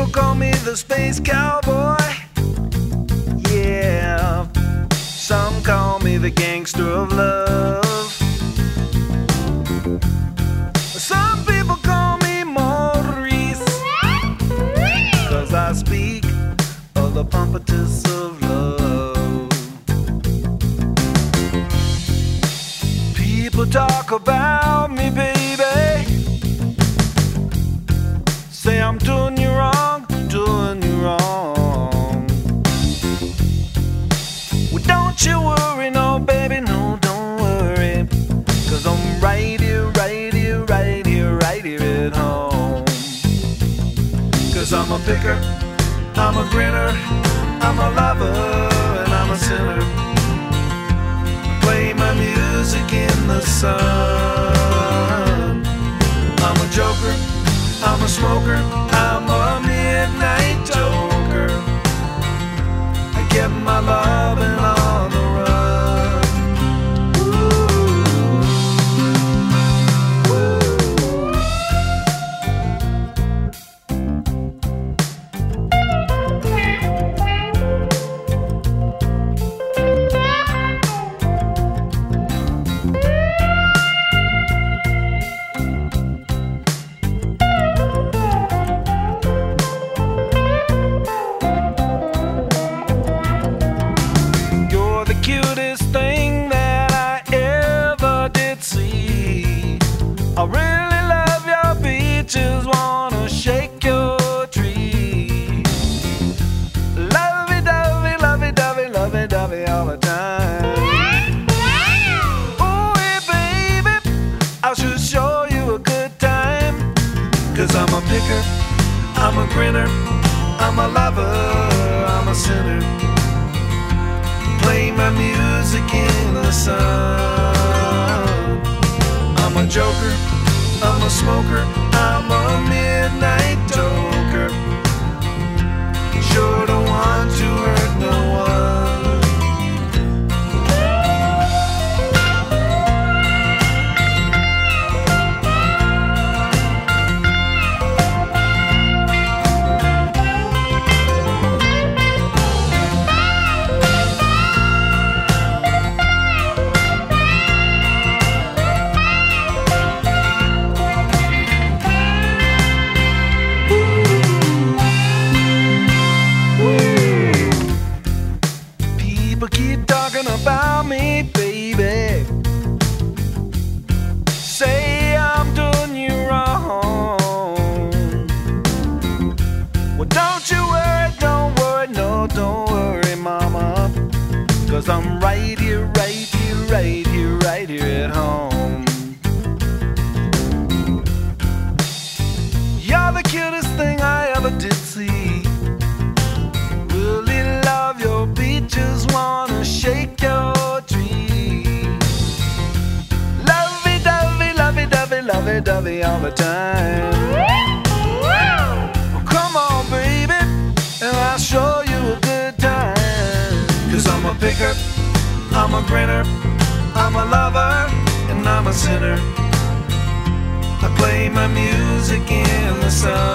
people call me the space cowboy. Yeah, some call me the gangster of love. Some people call me Maurice, 'cause I speak of the pompatus of love. People talk about me, baby, say I'm doing you wrong, doing you wrong. Well, don't you worry, no, baby, no, don't worry, 'cause I'm right here, right here, right here, right here at home. 'Cause I'm a picker, I'm a grinner, I'm a lover, and I'm a sinner. Play my music in the sun. I'm a joker, I'm a smoker, I'm a midnight toker. I get my loving on the run. I really love your beaches, wanna shake your tree. Lovey-dovey, lovey-dovey, lovey-dovey all the time. Oh, hey, baby, I should show you a good time. 'Cause I'm a picker, I'm a grinner, I'm a lover, I'm a sinner. Play my music in the sun. I'm a joker, I'm a smoker, I'm a midnight toker. Sure don't want to hurt no one. Keep talking about me, baby. Say I'm doing you wrong. Well, don't you worry, no, don't worry, mama. 'Cause I'm right here, right here, right here, right here at home. You're the cutest thing I ever did see. Really love your beaches, wanna shake your tree. Lovey-dovey, lovey-dovey, lovey-dovey all the time. Well, come on, baby, and I'll show you a good time. 'Cause I'm a picker, I'm a grinner, I'm a lover, and I'm a sinner. I play my music in the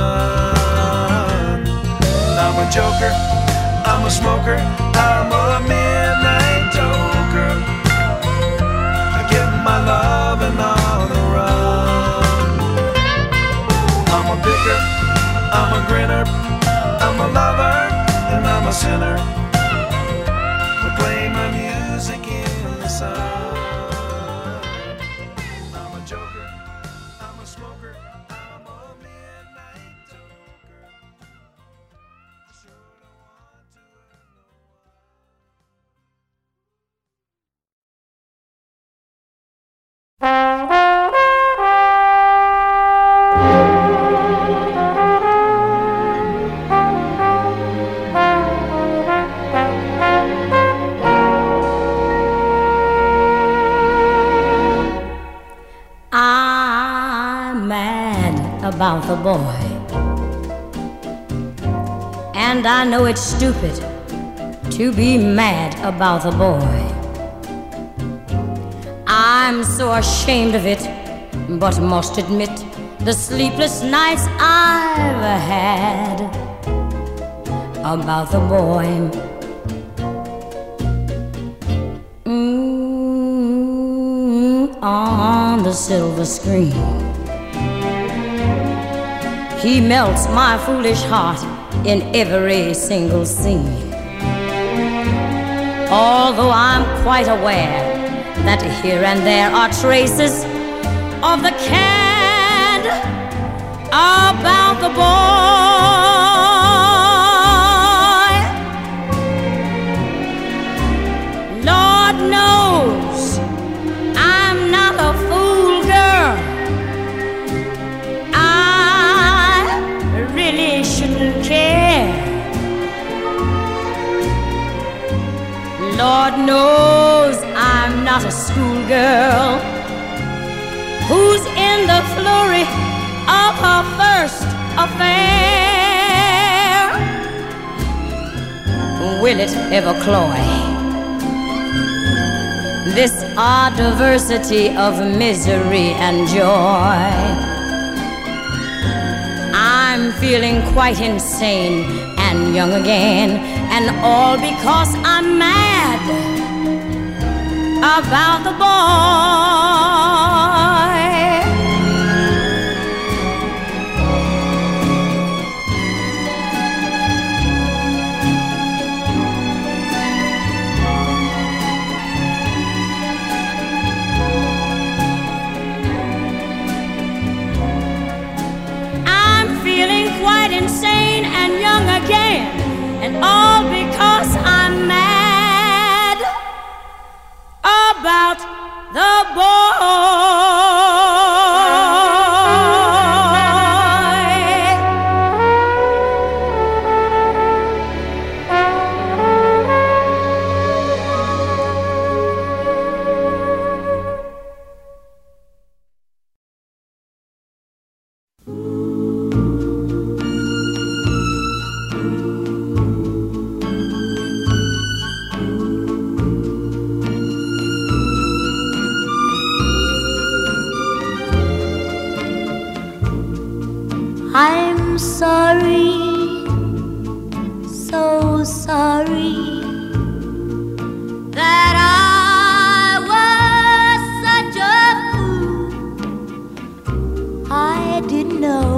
sun. I'm a joker, I'm a smoker, I'm a midnight toker. I get my loving on the run. I'm a picker, I'm a grinner, I'm a lover, and I'm a sinner. I play my music in the sun. I'm a joker, I'm a smoker, I'm a midnight toker. Sure don't want to hurt no I'm mad about the boy, and I know it's stupid to be mad about the boy. I'm so ashamed of it, but must admit the sleepless nights I've had about the boy. On the silver screen, he melts my foolish heart in every single scene. Although I'm quite aware that here and there are traces of the cad about the boy, Lord knows I'm not a fool, girl. I really shouldn't care. Lord knows I'm not a schoolgirl who's in the flurry of her first affair. Will it ever cloy this odd diversity of misery and joy? I'm feeling quite insane and young again, and all because I'm mad about the boy. I'm feeling quite insane and young again, and all because I'm mad about the boy. I'm sorry, so sorry that I was such a fool. I didn't know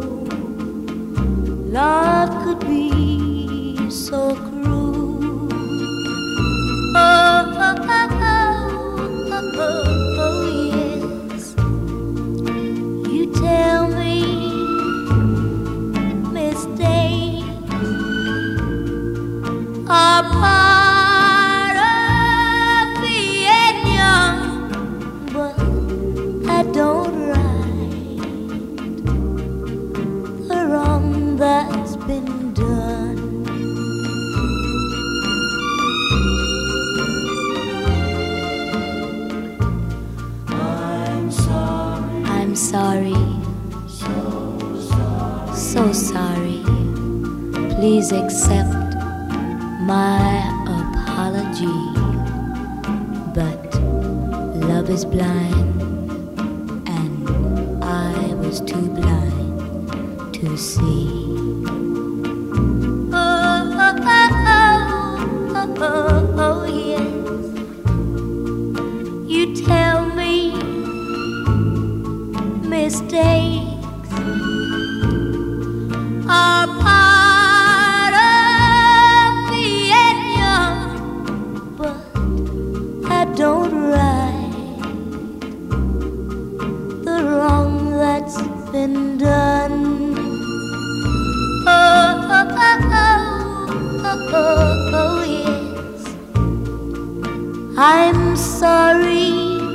love could be so cruel. Oh, oh, oh, oh, oh, oh, yes. You tell me a part of being young, but I don't right the wrong that's been done. I'm sorry, so sorry. Please accept my apology, but love is blind, and I was too blind to see. Oh, oh, oh, oh, oh, oh, yes. You tell me mistakes are part of being young, but I don't right the wrong that's been done. Oh, oh, oh, oh, oh, oh, yes. I'm sorry,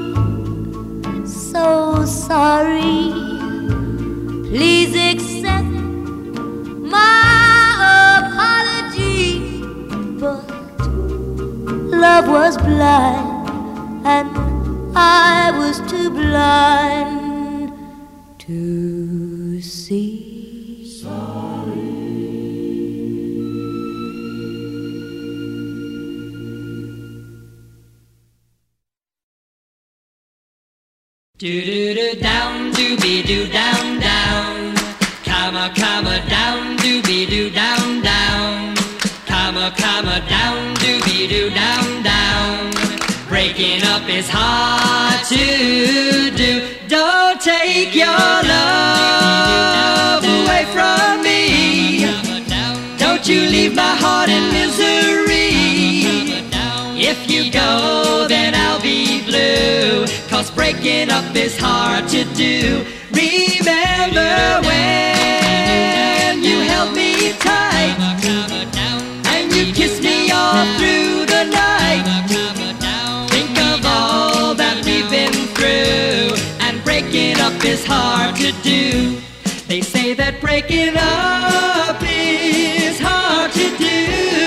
so sorry. Please accept my apology, but love was blind, and I was too blind to see. Do-do-do down, dooby-doo down, down. Comma, comma, down, dooby-doo down, down. breaking up is hard to do. Don't take your love away from me. Don't you leave my heart in misery. If you go, then I'll be blue, 'cause breaking up is hard to do. Remember when you held me tight and you kissed me all through the night. Think of all that we've been through, and breaking up is hard to do. They say that breaking up is hard to do.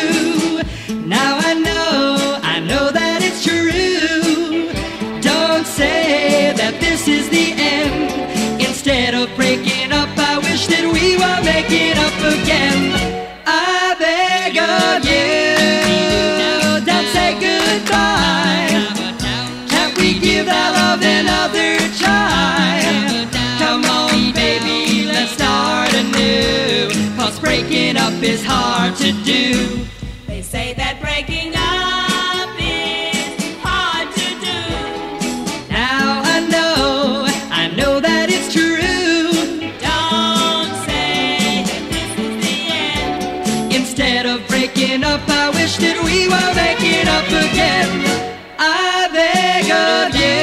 Now I know that it's true. Don't say that this is the end. Instead of breaking up, I wish that we were making up again. I beg of you, don't say goodbye. Can't we give our love another try? Come on, baby, let's start anew, 'cause breaking up is hard to do. They say that breaking up is hard to do. Now I know that it's true. Don't say that this is the end. Instead of breaking up, I wish that we were making up again. I beg of you,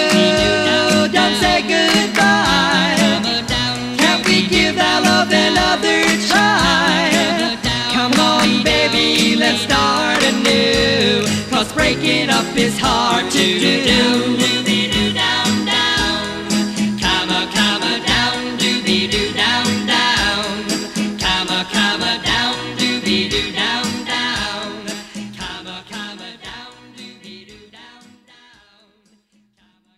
don't say goodbye. Can't we give our love another try? Come on, baby, let's start anew, 'cause breaking up is hard to do. Down, down. Comma, comma, down, doobie-doo, down, down. Comma, comma, down, doobie-doo, down, down. Comma, comma, down, doobie-doo, down, down. Comma,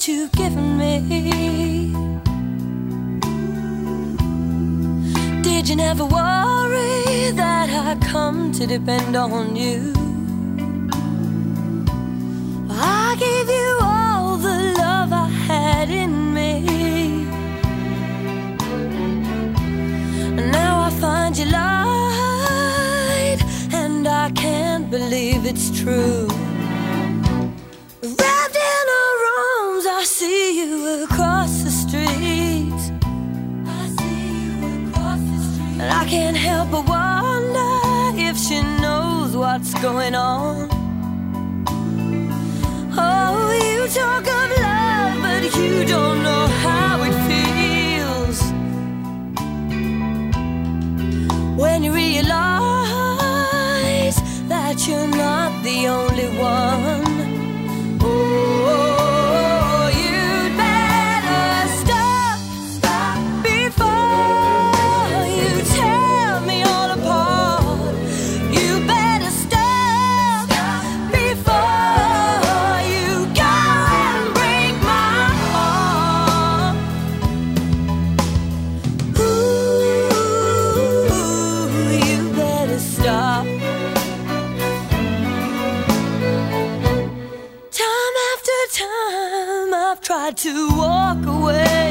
what you've given me. Did you never worry that I'd come to depend on you? I gave you all the love I had in me, and now I find you lied, and I can't believe it's true. Wrapped in her arms, I see you across the street. And I can't help but wonder if she knows what's going on. Oh, you talk of love, but you don't know how it feels when you realize that you're not the only one. Oh, you'd better stop before you tear me all apart. You better stop before you go and break my heart. Ooh, you better stop. Time after time I've tried to walk away.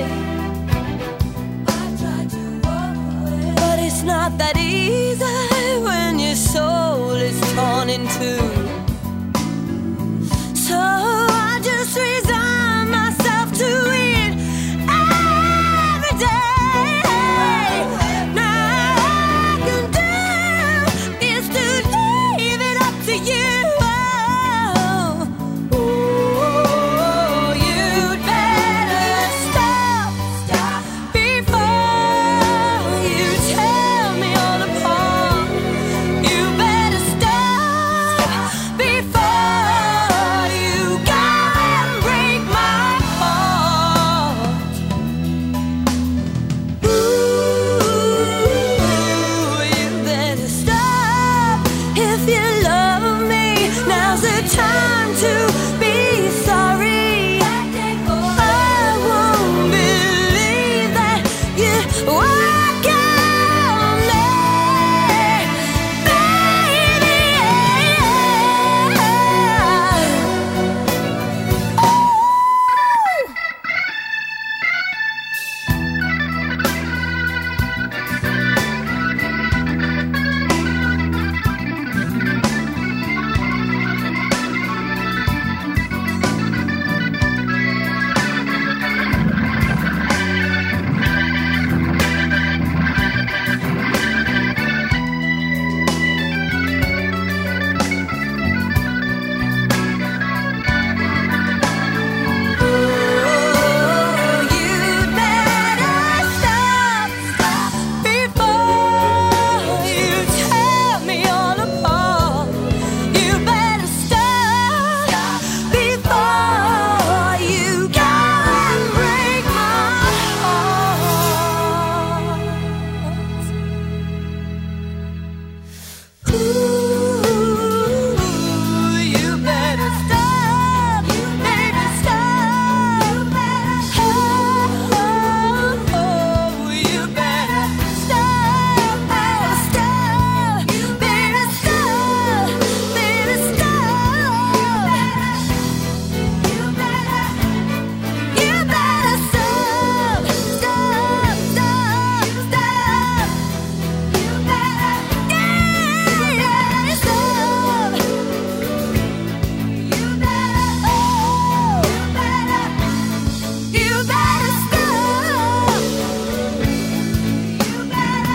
But it's not that easy when your soul is torn in two. So I just resign myself to it every day. Now all I can do is to leave it up to you. Oh, you'd better stop before you tear me all apart. You better stop before you go and break my heart. Ooh, you better stop if you love me. Now's the time to be sorry. I won't believe that you walk on me, baby. You'd better stop before you tear me all apart. You better stop before you go and break my heart. Ooh, you better stop, baby, stop. Oh, you better stop, stop. You better stop, baby, stop. You better stop, stop, stop, stop. You better, yeah, stop. You better, oh, you better stop. You better,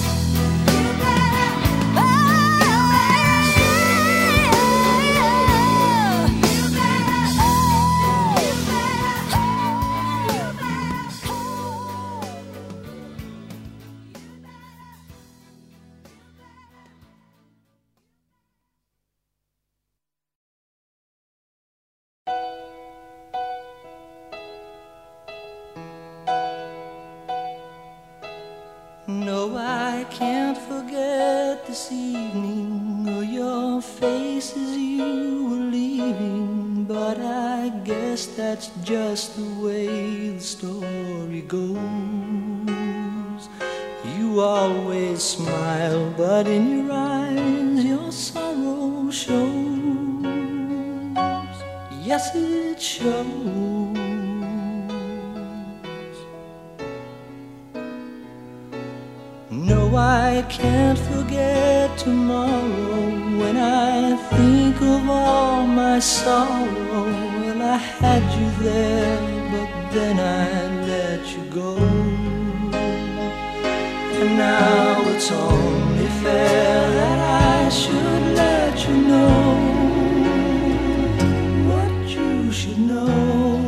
No, I can't forget this evening or your face as you were leaving, but I guess that that's just the way the story goes. You always smile, but in your eyes your sorrow shows. Yes, it shows. No, I can't forget tomorrow when I think of all my sorrow. Well, I had you there, but then I let you go. And now it's only fair that I should let you know what you should know.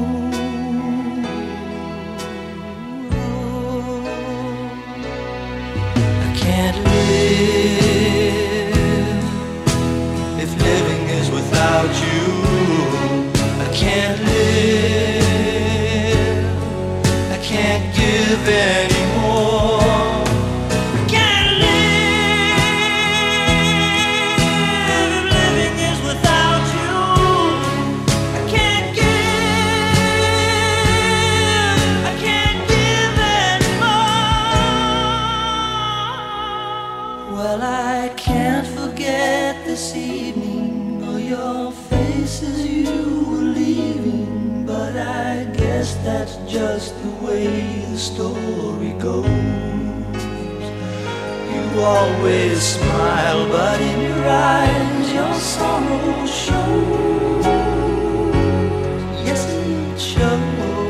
I can't live if living is without you. I can't live, I can't give anymore. This evening, or your face as you were leaving, but I guess that's just the way the story goes. You always smile, but in your eyes your sorrow shows. Yes, it shows.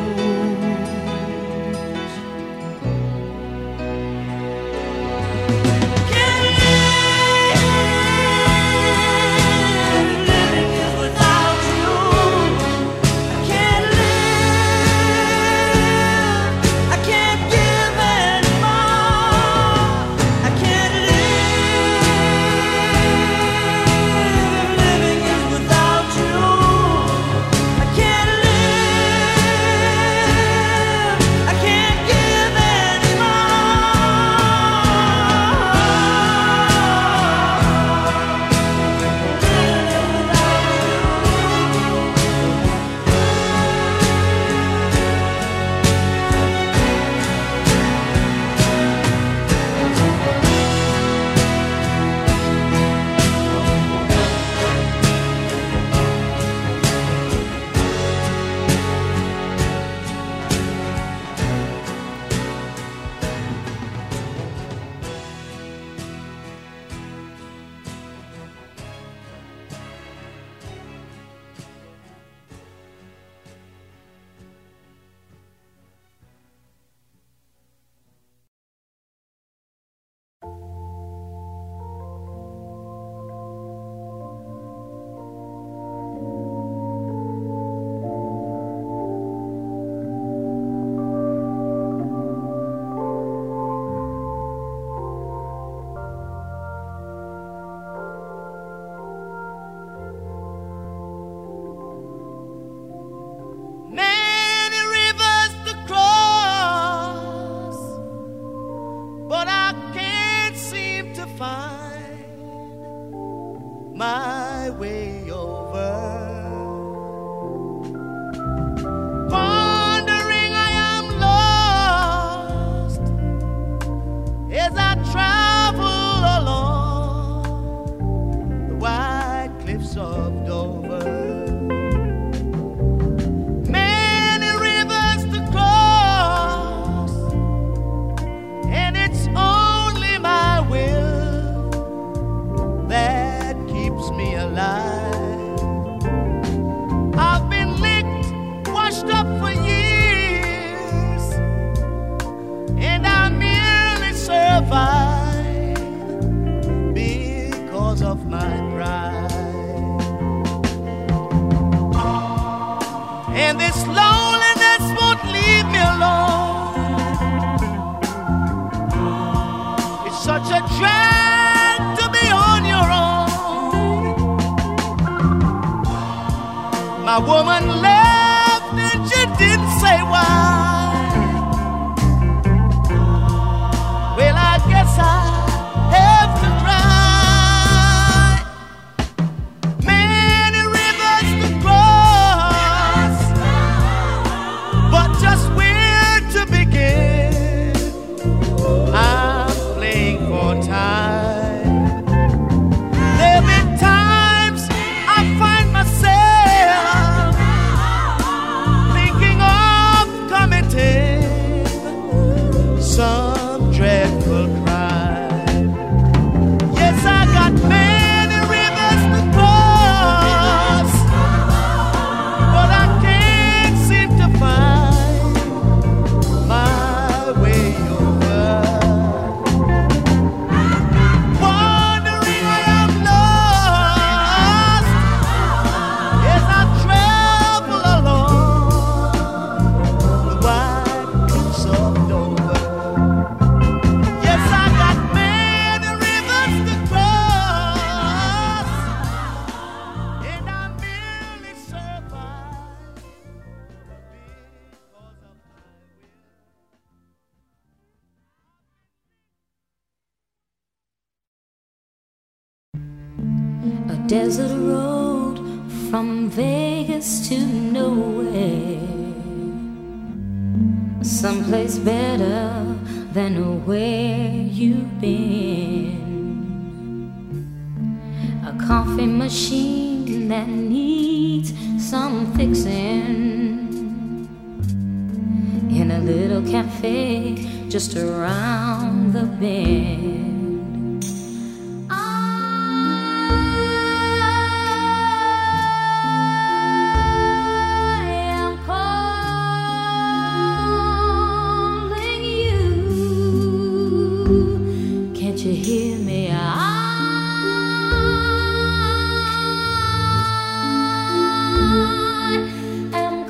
My way over. Wandering, I am lost as I travel along the wide cliffs of Dover. Many rivers to cross, and it's only my will that keeps me alive. I've been licked, washed up for years, and I merely survive because of my pride. And this loneliness won't leave me alone. It's such a drag to be on your own. My woman left and she didn't say why. Well, I guess I have to cry. Many rivers to cross, desert road from Vegas to nowhere, someplace better than where you've been. A coffee machine that needs some fixing in a little cafe just around the bend. You hear me? I am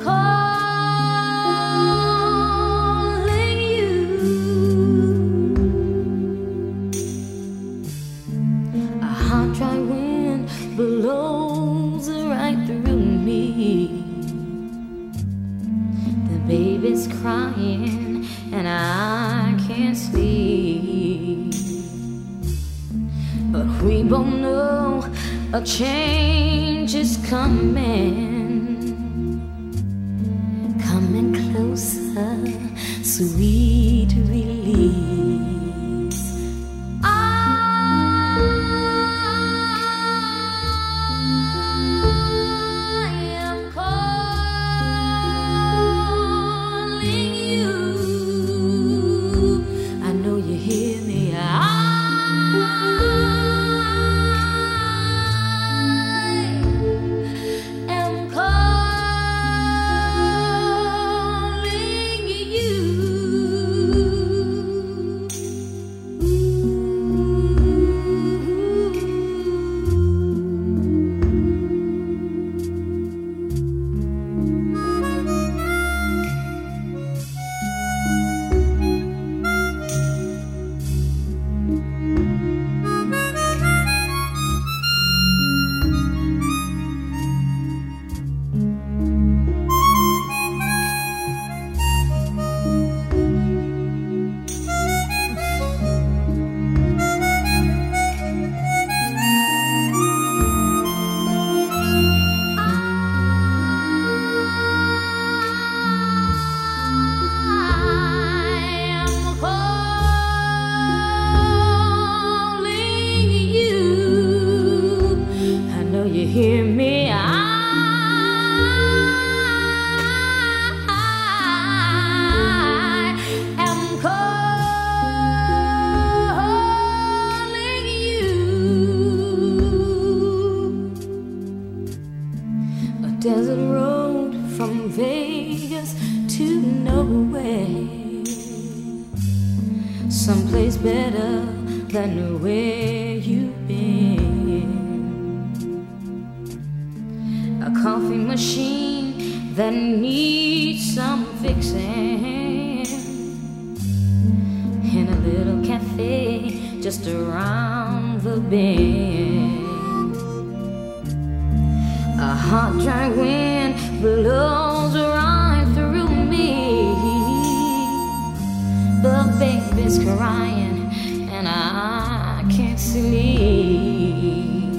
calling you. A hot, dry wind blows right through me. The baby's crying and I can't sleep. But we both know a change is coming, coming closer, sweet release. I am calling you. I know you hear me. Hear me, I am calling you. A desert road from Vegas to nowhere, someplace better than where you've been. A coffee machine that needs some fixing in a little cafe just around the bend. A hot, dry wind blows right through me. The baby's crying and I can't sleep.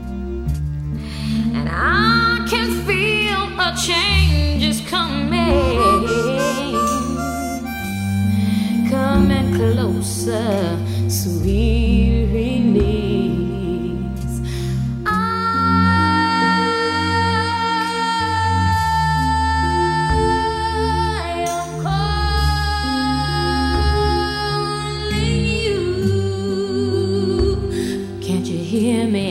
And I can feel a change is coming, coming closer, sweet release. I am calling you. Can't you hear me?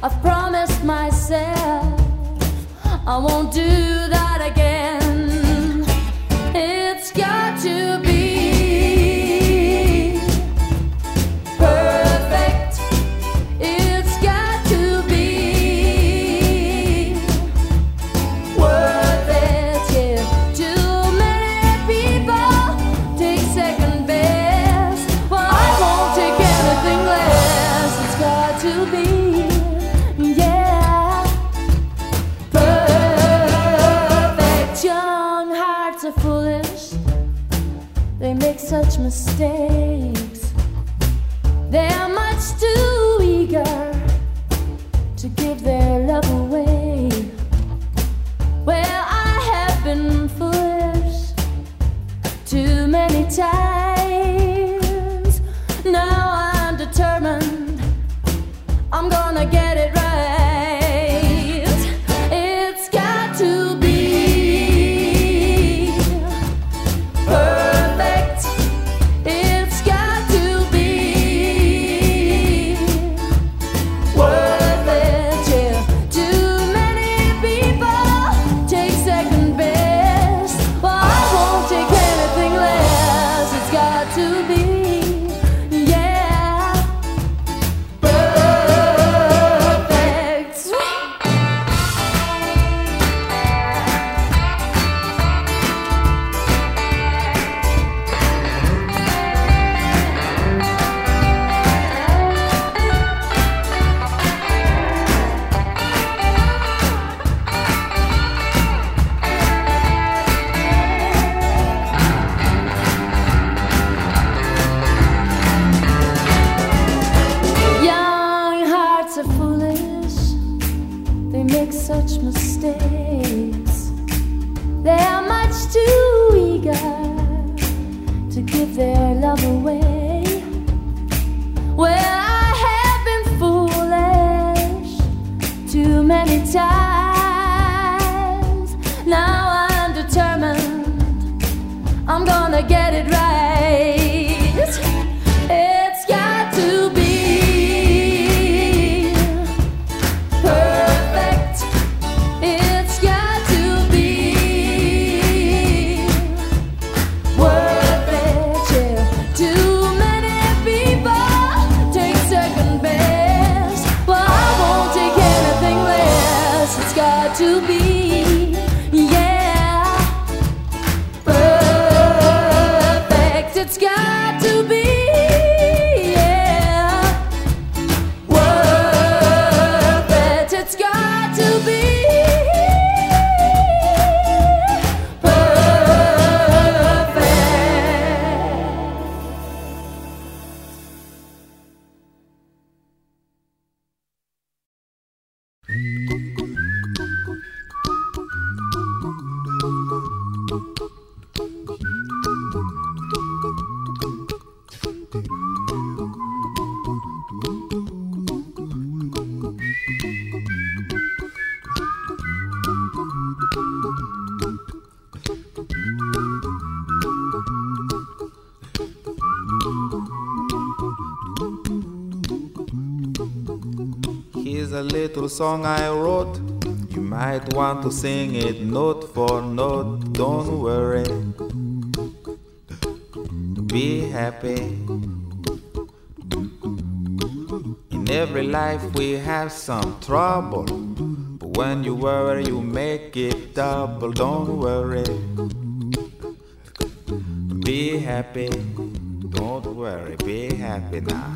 I've promised myself I won't do that again. It's got to be perfect. It's got to be worth it. Yeah. Too many people take second best. Well, I won't take anything less. It's got to be. They make such mistakes. They're much too eager to give their love away. Well, I have been foolish too many times. Now I'm determined I'm gonna get it right. It's got to be such mistakes. They are much too eager to give their love away. Well, I have been foolish too many times. Now I'm determined I'm gonna get it right. It's got to be to be, yeah, perfect. It's got to be, yeah, worth it. It's got to be Here's a little song I wrote. You might want to sing it note for note. Don't worry, be happy. In every life we have some trouble, but when you worry you make it double. Don't worry, be happy. Don't worry, be happy now.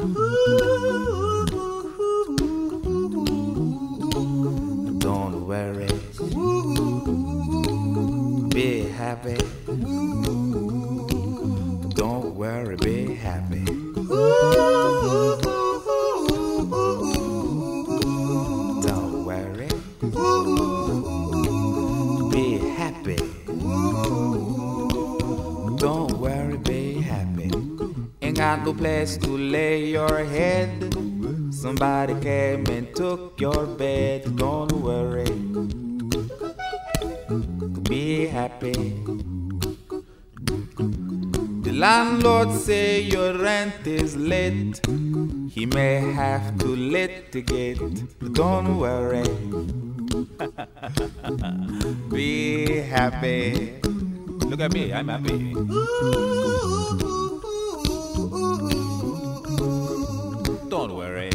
Don't worry, be happy. Don't worry, be happy. Don't worry, be happy. Don't worry, be happy. Ain't got no place to lay your head. Somebody came and took your bed. Don't worry, be happy. The landlord say your rent is late. He may have to litigate, but don't worry. Be happy. Look at me, I'm happy. Don't worry.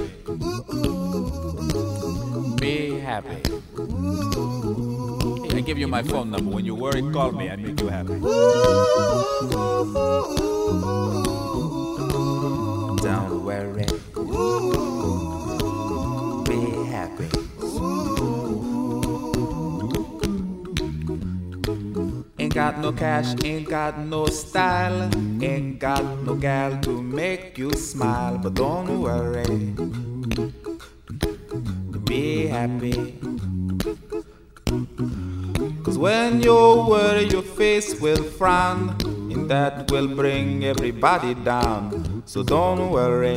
Be happy. Hey, I give you my phone number. When you worry, call me. I make you happy. Don't worry. Be happy. Ain't got no cash, ain't got no style, ain't got no gal to make you smile, but don't worry. Be happy. Cause when you worry, your face will frown, and that will bring everybody down. So don't worry.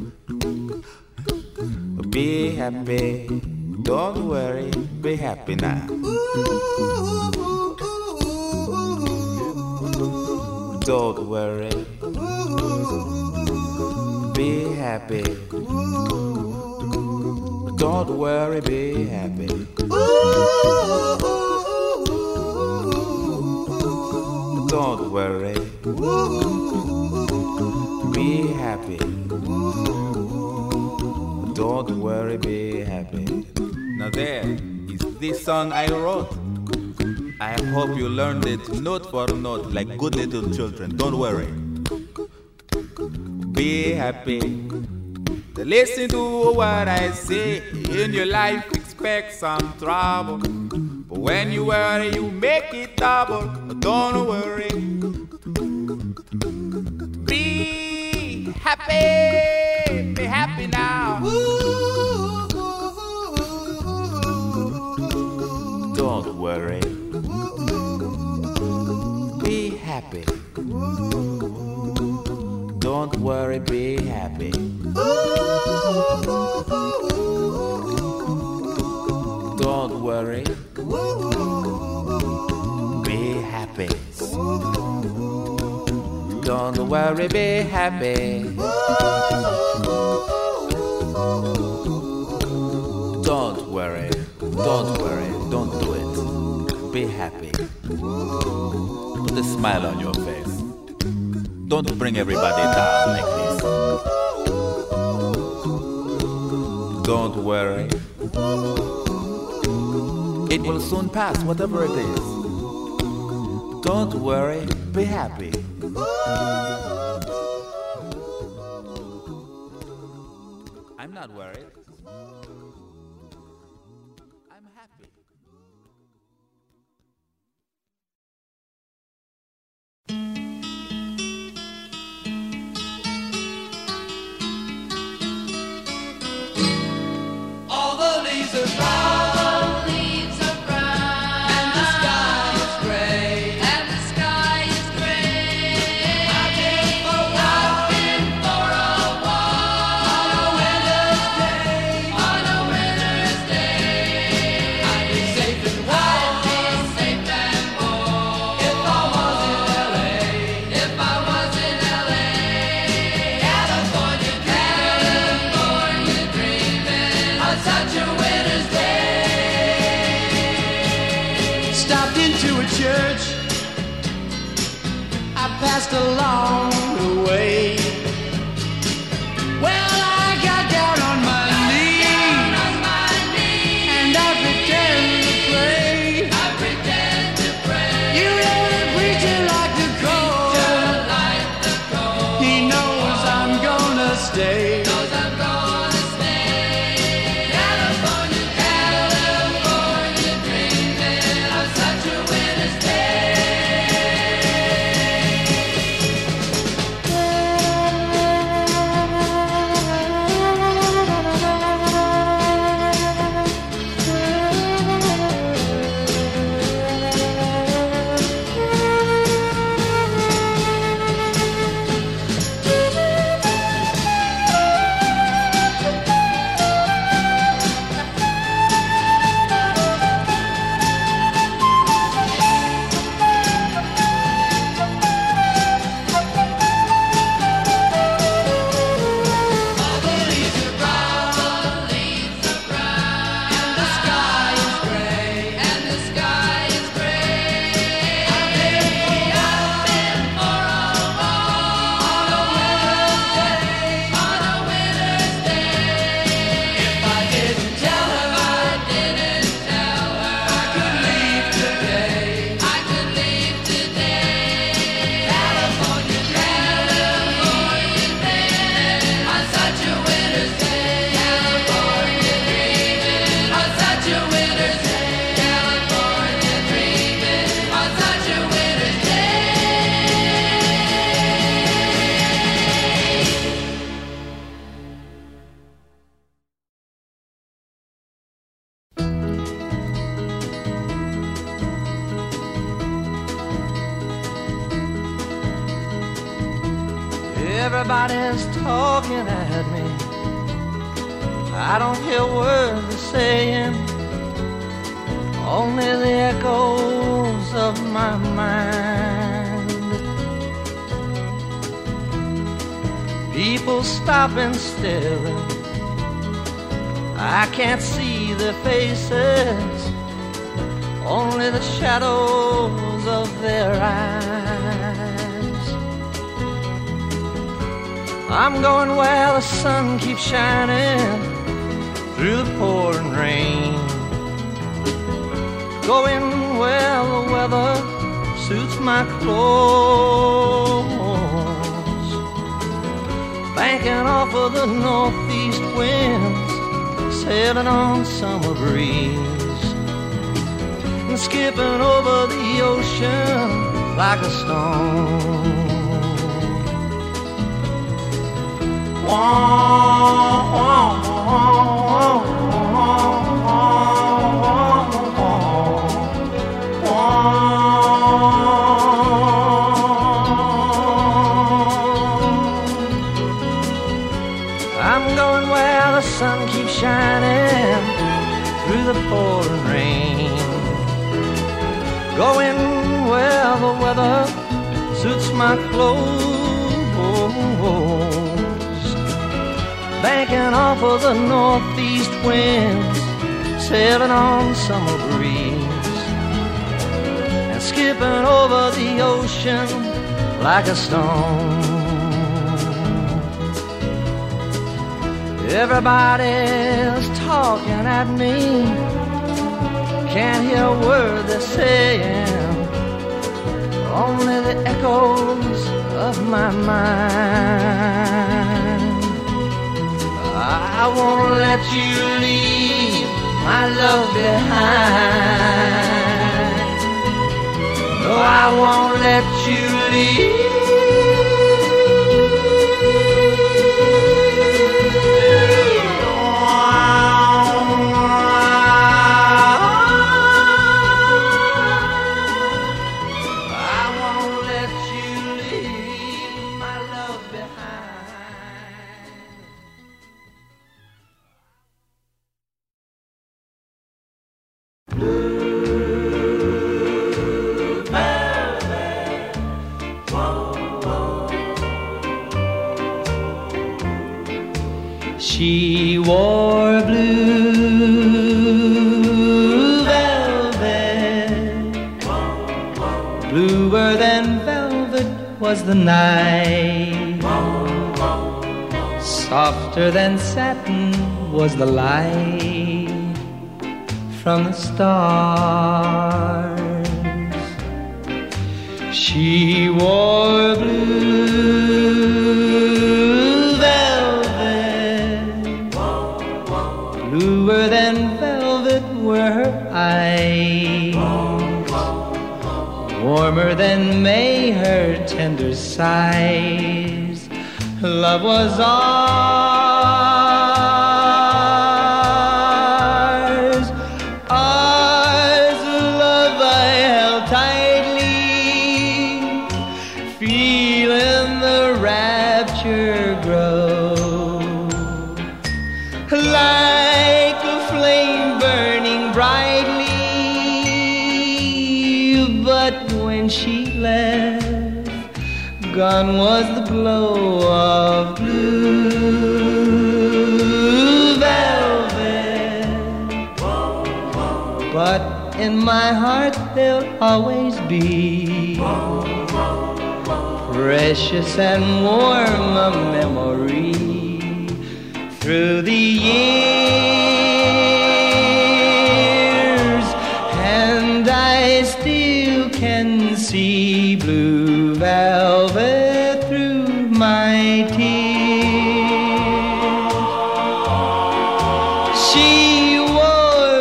Be happy. Don't worry. Be happy now. Don't worry. Be happy. Don't worry, be happy. Don't worry. Be happy. Don't worry, be happy. Now there is this song I wrote. I hope you learned it note for note like good little children. Don't worry. Be happy. Listen to what I say. In your life, expect some trouble. But when you worry, you make it double. Don't worry. Be happy. Be happy now. Don't worry. Be happy. Don't worry, be happy. Don't worry. Be happy. Don't worry, be happy. Don't worry. Don't worry. Don't do it. Be happy. Put a smile on your face. Don't bring everybody down like this. Don't worry. It will soon pass, whatever it is. Don't worry, be happy. I'm not worried. I'm happy. All the leaves are brown. Passed along the way. Well, I got down on my knees, and I pretend to pray. You know the preacher like the cold. He knows I'm gonna stay. California, dreaming of such a winter's day. Everybody's talking at me. I don't hear words they're saying, only the echoes of my mind. People stopping still, I can't see their faces, only the shadows of their eyes. I'm going where the sun keeps shining through the pouring rain, going where the weather suits my clothes, banking off of the northeast winds, sailing on summer breeze, and skipping over the ocean like a stone. I'm going where the sun keeps shining through the pouring rain, going where the weather suits my clothes, banking off of the northeast winds, sailing on summer breeze, and skipping over the ocean like a stone. Everybody's talking at me, can't hear a word they're saying, only the echoes of my mind. I won't let you leave my love behind. No, I won't let you leave. She wore blue velvet, bluer than velvet was the night, softer than satin was the light from the stars. She wore blue velvet, bluer than velvet were her eyes, warmer than May her tender sighs. Love was ours, ours, love I held tightly, feeling the rapture grow, like a flame burning brightly. But when she left, gone was the glow of blue velvet. But in my heart there'll always be precious and warm a memory through the years, and I still can see blue velvet through my tears. She wore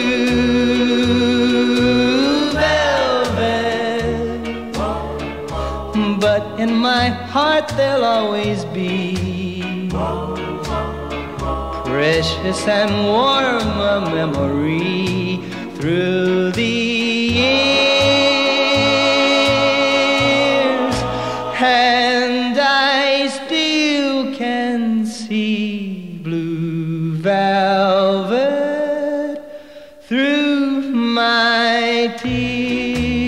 blue velvet, but in my heart there'll always be precious and warm a memory through the years, and I still velvet through my tears.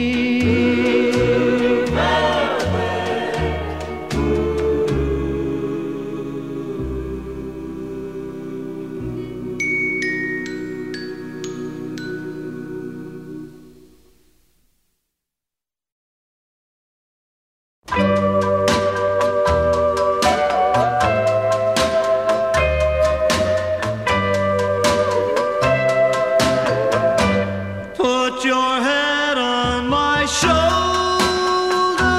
Put your head on my shoulder,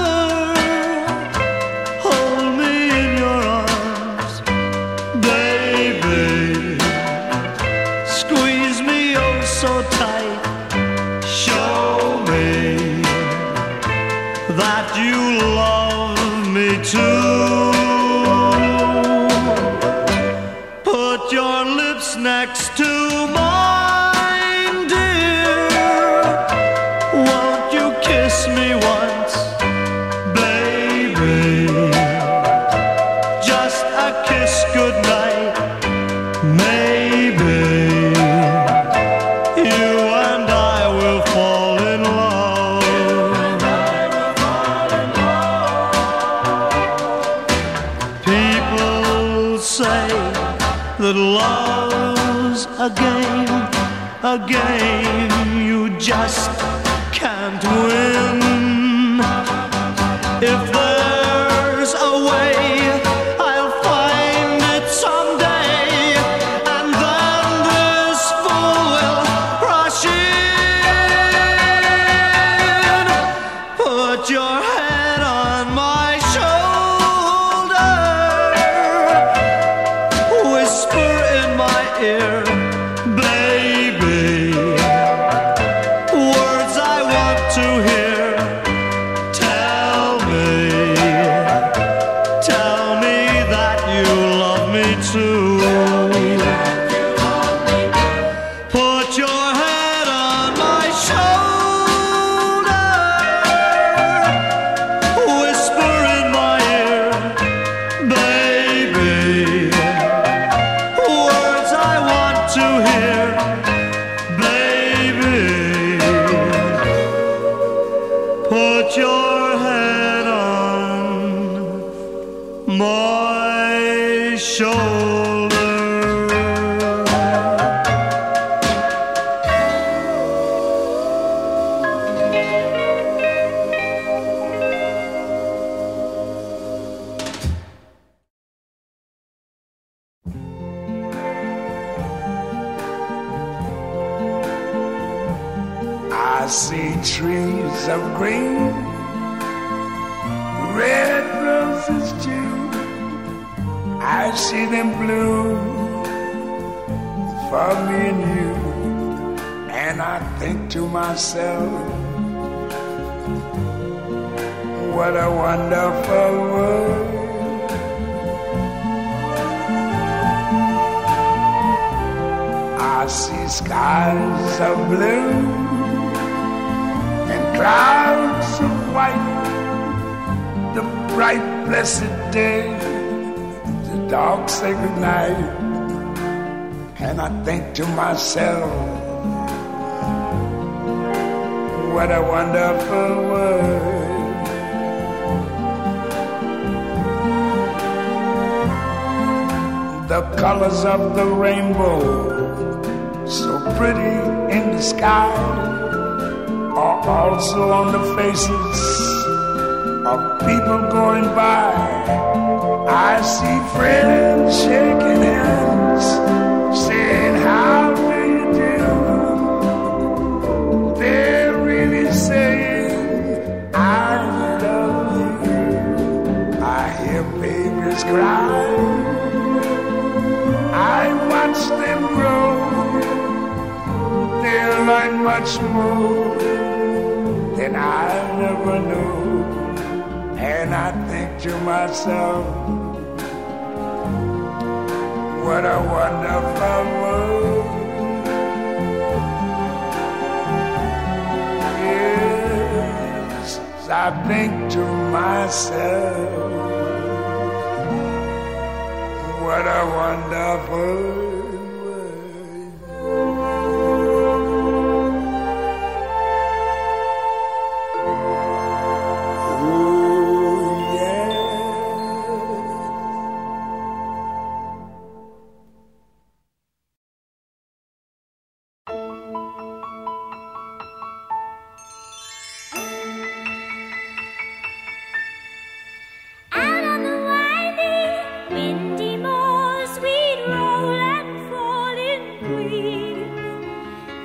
hold me in your arms, baby. Squeeze me oh so tight, show me that you love me too. Put your lips next to mine, dear. Won't you kiss me once, baby? Just a kiss goodnight, maybe. You and I will fall in love. People say that love's a game you just can't win. If there's a way, I'll find it someday, and then this fool will rush in. Put your head on my shoulder, whisper in my ear, baby, words I want to hear. Tell me that you love me too. Put your head on my shoulder, whisper in my ear, baby, words I want to hear, baby. Put your head on my shoulder. I see trees of green, red roses too. I see them bloom for me and you. And I think to myself, what a wonderful world. I see skies of blue and clouds of white, the bright blessed day, the dark sacred night. And I think to myself, what a wonderful world. The colors of the rainbow, so pretty in the sky, are also on the faces of people going by. I see friends shaking hands, saying, how do you do? They're really saying, I love you. I hear babies cry, I watch them grow. They'll learn much more than I never knew. And I think to myself, what a wonderful world. Yes, I think to myself, what a wonderful world.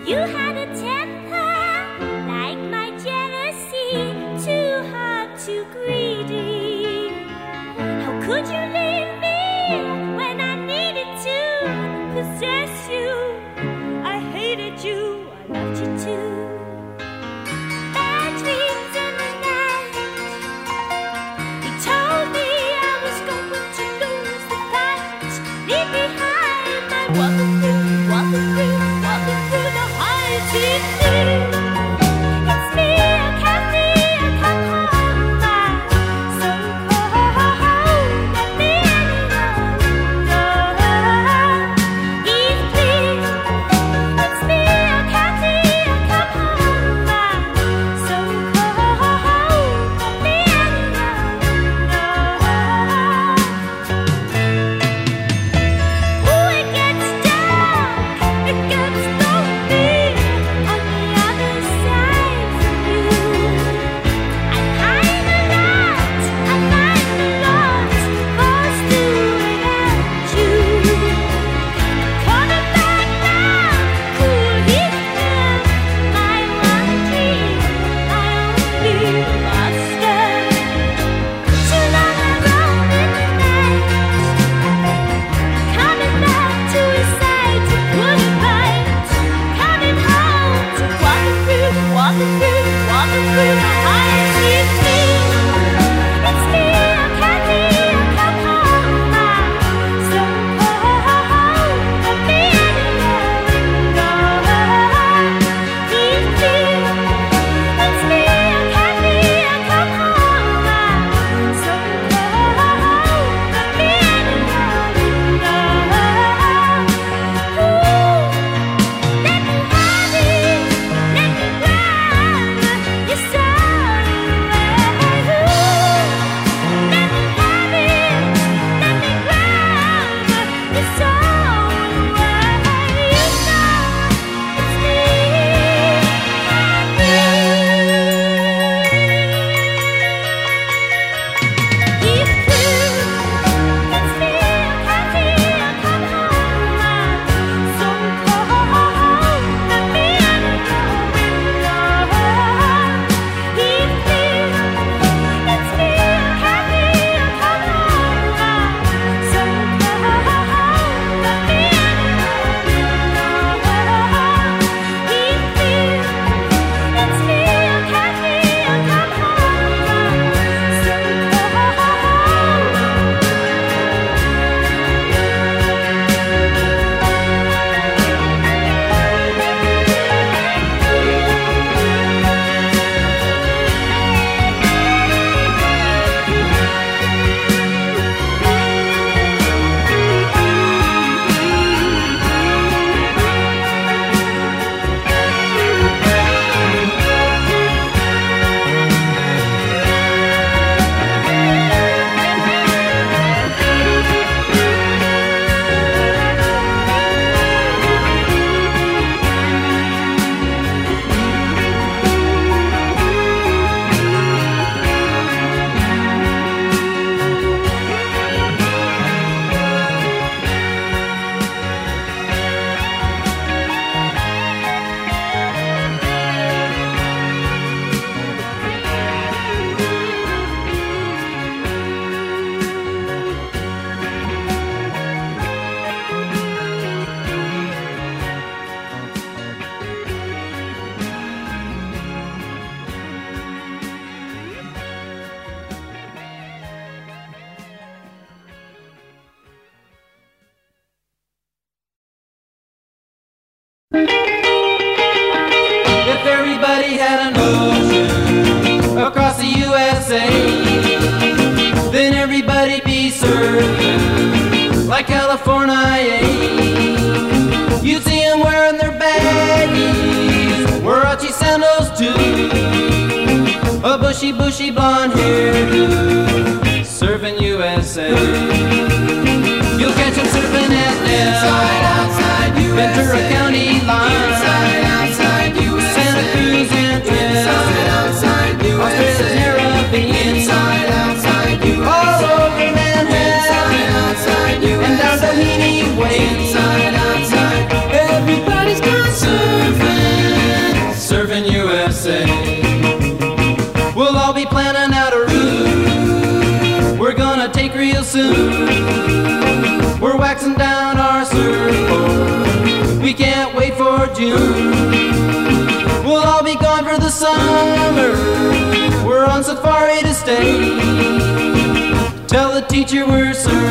You had a temper like my jealousy, too hard, too greedy. How could you leave me when I needed to possess you? I hated you, I loved you too. Bad dreams in the night. He told me I was going to lose the fight. Leave behind my walking through the high sea. It's me, Kathy, I come home. I'm so cold. Let me alone. Please, please. It's me, Kathy, I come home. I'm so cold. Let me alone. Ooh, it gets dark, it gets lonely on the other side from you. I find a lot, lost to without you. Coming back now, cool evening, my one dream, my only master. Too long alone in the night. Coming back to his side to put a fight. Coming home to walking through the high sea. It's me, Kathy, I come home. I'm so cold. Let me alone. Please, please. It's me, Kathy, I come home. I'm so cold. Let me alone. Let me have it. Let me grab your soul away. Let me have it. Let me grab your soul away. You know it's me, Keep true. It's me, Kathy, I come home. I'm so cold. Let me alone. Keep true. It's me, Kathy, I come home. I'm so cold. Let me alone. Keep true. It's me, Kathy, I come home. I'm so If everybody had an ocean across the USA, then everybody'd be surfing like California. You'd see them wearing their baggies, Warachi sandals too, a bushy blonde hairdo, surfing USA. You'll catch them surfing at Ventura County line, Santa Cruz and Australia's Caribbean, all over Manhattan, and down Doheny Way. Everybody's gone surfing. We can't wait for June. We'll all be gone for the summer. We're on safari to stay. Tell the teacher we're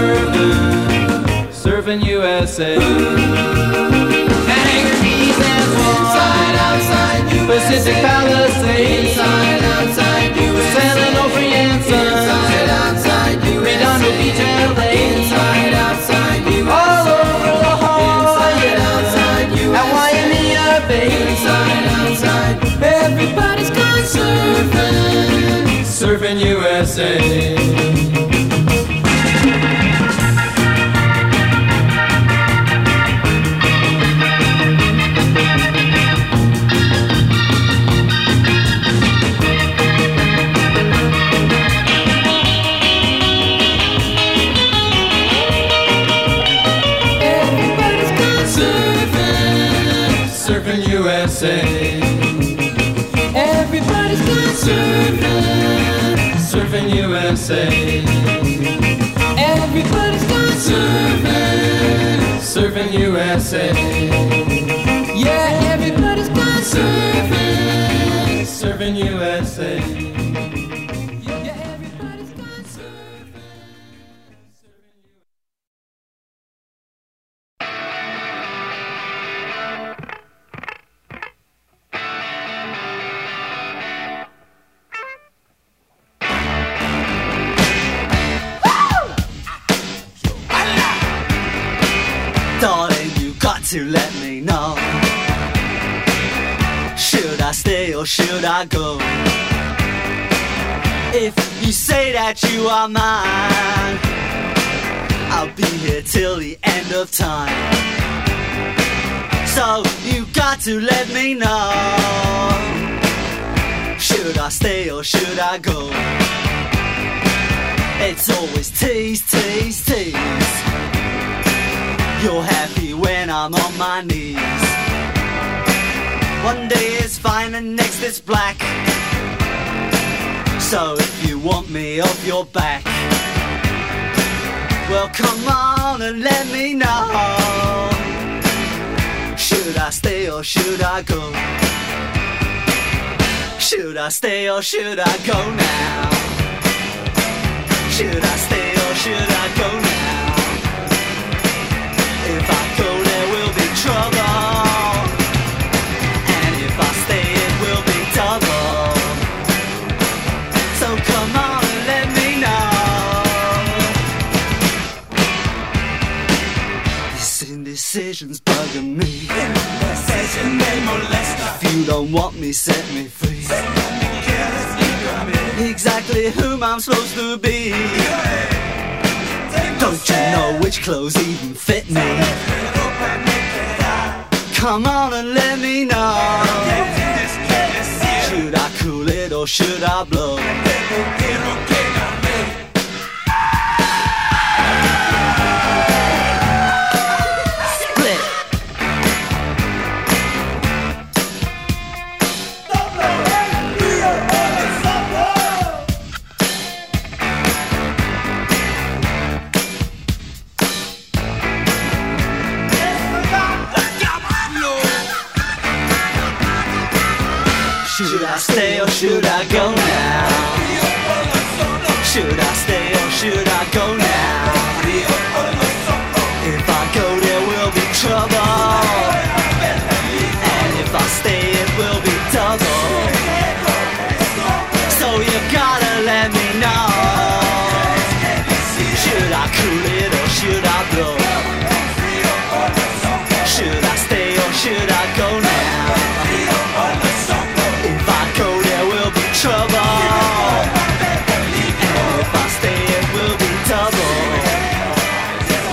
surfing USA. Hangar Keys and inside, outside, Pacific Palisades. Inside, outside, San Onofre and Sun. Inside, outside, Redondo Beach, LA. Inside, outside, all over La Jolla. Inside, at Waimea Bay. Inside, outside, everybody's gone surfing. Surfing USA. USA. Everybody's gone surfing, surfing USA. Everybody's gone surfing, surfing USA. Yeah, everybody's gone surfing, surfing USA. Yeah, everybody's gone surfing, surfing USA. Darling, you got to let me know. Should I stay or should I go? If you say that you are mine, I'll be here till the end of time. So you got to let me know. Should I stay or should I go? It's always tease, tease, tease. You're happy when I'm on my knees. One day is fine and next is black. So if you want me off your back, well come on and let me know. Should I stay or should I go? Should I stay or should I go now? Should I stay or should I go now? If I go there will be trouble, and if I stay it will be double. So come on and let me know. This indecision's bugging me. If you don't want me, set me free. Exactly whom I'm supposed to be. Don't you know which clothes even fit me? Come on and let me know. Should I cool it or should I blow? Split. Should I stay or should I go now? Should I stay or should I go now? If I go there will be trouble, and if I stay it will be double. So you gotta let me know. Should I cool it or should I blow? Should I stay or should I go now? If I go there will be trouble, and if I stay it will be double.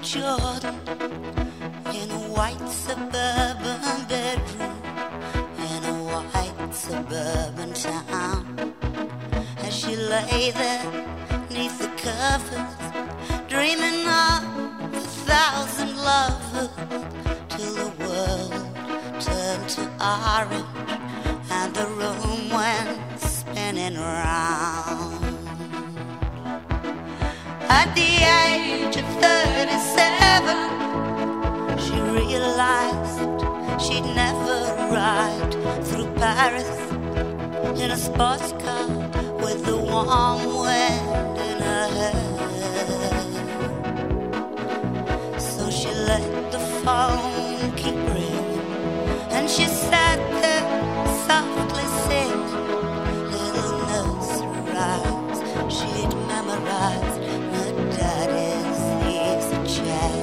Jordan in a white suburban bedroom in a white suburban town. As she lay there neath the covers, dreaming of 1,000 lovers, till the world turned to orange and the room went spinning round. At the age of 37, she realized she'd never ride through Paris in a sports car with the warm wind in her hair. So she let the phone keep ringing, and she sat there softly singing little nursery rhymes she'd memorized. Her daddy's easy chair.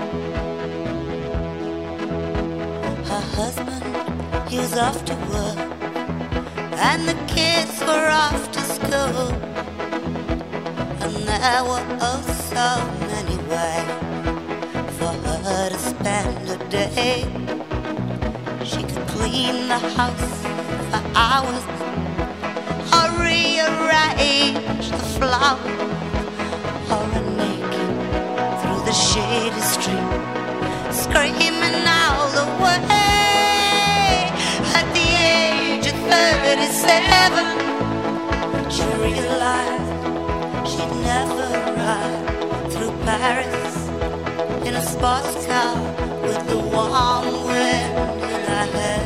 Her husband, he was off to work, and the kids were off to school, and there were oh so many ways for her to spend a day. She could clean the house for hours, or rearrange the flowers, or a naked through the shady street, screaming all the way. At the age of 37, she realized she'd never ride through Paris in a sports car with the warm wind in her hair.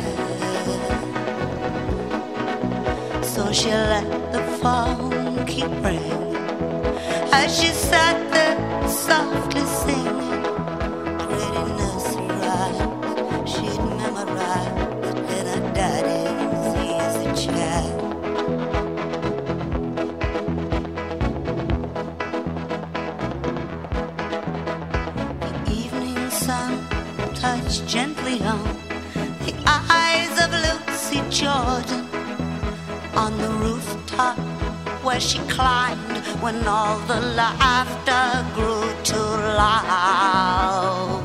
So she let the phone keep ringing as she sat there softly singing pretty nursery rhymes she'd memorized in her daddy's easy chair. The evening sun touched gently on the eyes of Lucy Jordan on the rooftop where she climbed when all the laughter grew too loud.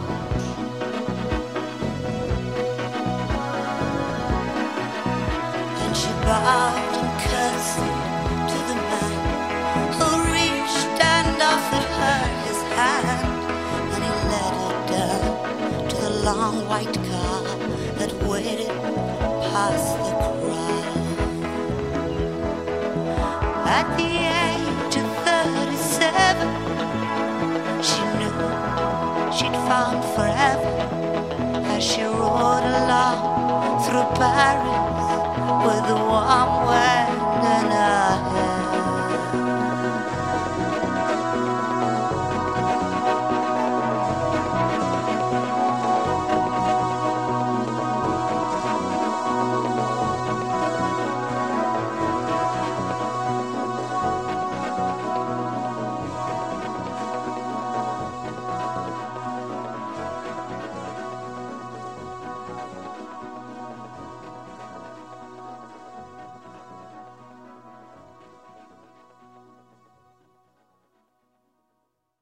And she bowed and curtsied to the man who reached and offered her his hand, and he led her down to the long white car that waited past the crowd. At the age of 37, she knew she'd found forever as she rode along through Paris with the warm wind in her hair.